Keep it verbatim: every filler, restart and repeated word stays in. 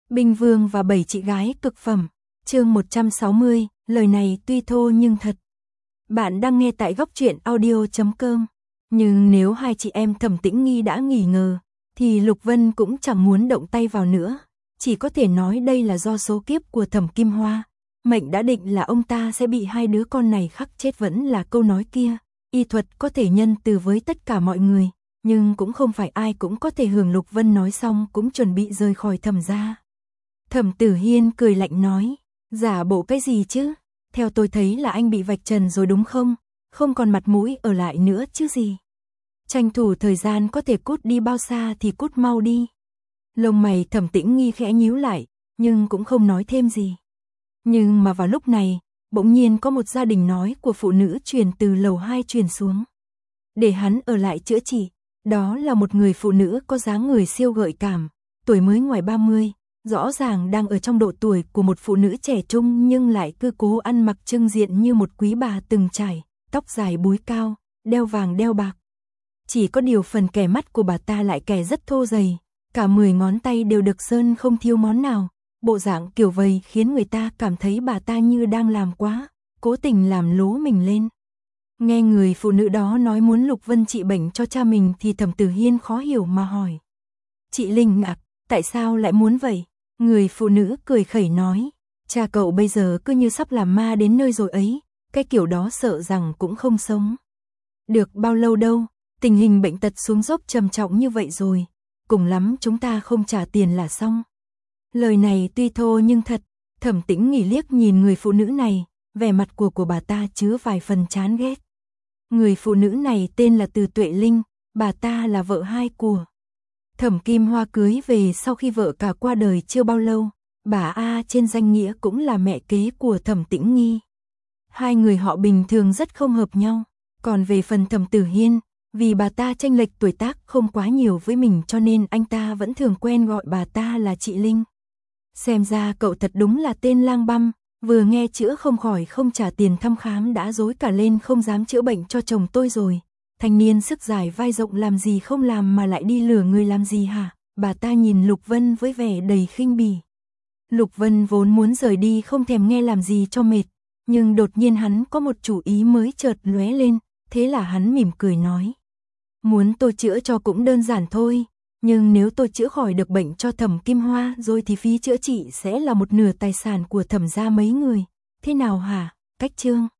Binh Vương và bảy chị gái cực phẩm. Chương một trăm sáu mươi, lời này tuy thô nhưng thật. Bạn đang nghe tại góc truyện audio chấm com. Nhưng nếu hai chị em Thẩm Tĩnh Nghi đã nghi ngờ, thì Lục Vân cũng chẳng muốn động tay vào nữa. Chỉ có thể nói đây là do số kiếp của Thẩm Kim Hoa. Mệnh đã định là ông ta sẽ bị hai đứa con này khắc chết, vẫn là câu nói kia. Y thuật có thể nhân từ với tất cả mọi người, nhưng cũng không phải ai cũng có thể hưởng. Lục Vân nói xong cũng chuẩn bị rời khỏi Thẩm gia. Thẩm Tử Hiên cười lạnh nói, giả bộ cái gì chứ? Theo tôi thấy là anh bị vạch trần rồi đúng không? Không còn mặt mũi ở lại nữa chứ gì. Tranh thủ thời gian có thể cút đi bao xa thì cút mau đi. Lông mày Thẩm Tĩnh Nghi khẽ nhíu lại, nhưng cũng không nói thêm gì. Nhưng mà vào lúc này, bỗng nhiên có một gia đình nói của phụ nữ truyền từ lầu hai truyền xuống. Để hắn ở lại chữa trị. Đó là một người phụ nữ có dáng người siêu gợi cảm, tuổi mới ngoài ba mươi, rõ ràng đang ở trong độ tuổi của một phụ nữ trẻ trung nhưng lại cứ cố ăn mặc trưng diện như một quý bà từng trải, tóc dài búi cao, đeo vàng đeo bạc. Chỉ có điều phần kẻ mắt của bà ta lại kẻ rất thô dày, cả mười ngón tay đều được sơn không thiếu món nào. Bộ dạng kiểu vầy khiến người ta cảm thấy bà ta như đang làm quá, cố tình làm lố mình lên. Nghe người phụ nữ đó nói muốn Lục Vân trị bệnh cho cha mình thì Thẩm Tử Hiên khó hiểu mà hỏi. Chị Linh ngạc, tại sao lại muốn vậy? Người phụ nữ cười khẩy nói, cha cậu bây giờ cứ như sắp làm ma đến nơi rồi ấy, cái kiểu đó sợ rằng cũng không sống được bao lâu đâu, tình hình bệnh tật xuống dốc trầm trọng như vậy rồi, cùng lắm chúng ta không trả tiền là xong. Lời này tuy thô nhưng thật. Thẩm Tĩnh Nghi liếc nhìn người phụ nữ này, vẻ mặt của của bà ta chứa vài phần chán ghét. Người phụ nữ này tên là Từ Tuệ Linh, bà ta là vợ hai của Thẩm Kim Hoa cưới về sau khi vợ cả qua đời chưa bao lâu. Bà A trên danh nghĩa cũng là mẹ kế của Thẩm Tĩnh Nghi. Hai người họ bình thường rất không hợp nhau. Còn về phần Thẩm Tử Hiên, vì bà ta chênh lệch tuổi tác không quá nhiều với mình cho nên anh ta vẫn thường quen gọi bà ta là chị Linh. Xem ra cậu thật đúng là tên lang băm, vừa nghe chữa không khỏi không trả tiền thăm khám đã rối cả lên không dám chữa bệnh cho chồng tôi rồi. Thanh niên sức dài vai rộng làm gì không làm mà lại đi lừa người làm gì hả? Bà ta nhìn Lục Vân với vẻ đầy khinh bỉ. Lục Vân vốn muốn rời đi không thèm nghe làm gì cho mệt, nhưng đột nhiên hắn có một chủ ý mới chợt lóe lên, thế là hắn mỉm cười nói. Muốn tôi chữa cho cũng đơn giản thôi. Nhưng nếu tôi chữa khỏi được bệnh cho Thẩm Kim Hoa rồi thì phí chữa trị sẽ là một nửa tài sản của Thẩm gia mấy người. Thế nào hả? Cách chương